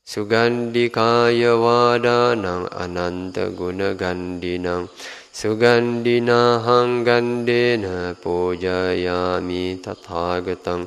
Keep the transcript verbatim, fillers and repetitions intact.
Sugandikaya wadanang ananta gunagandinang Sugandinahang gandena pujayami tathagatam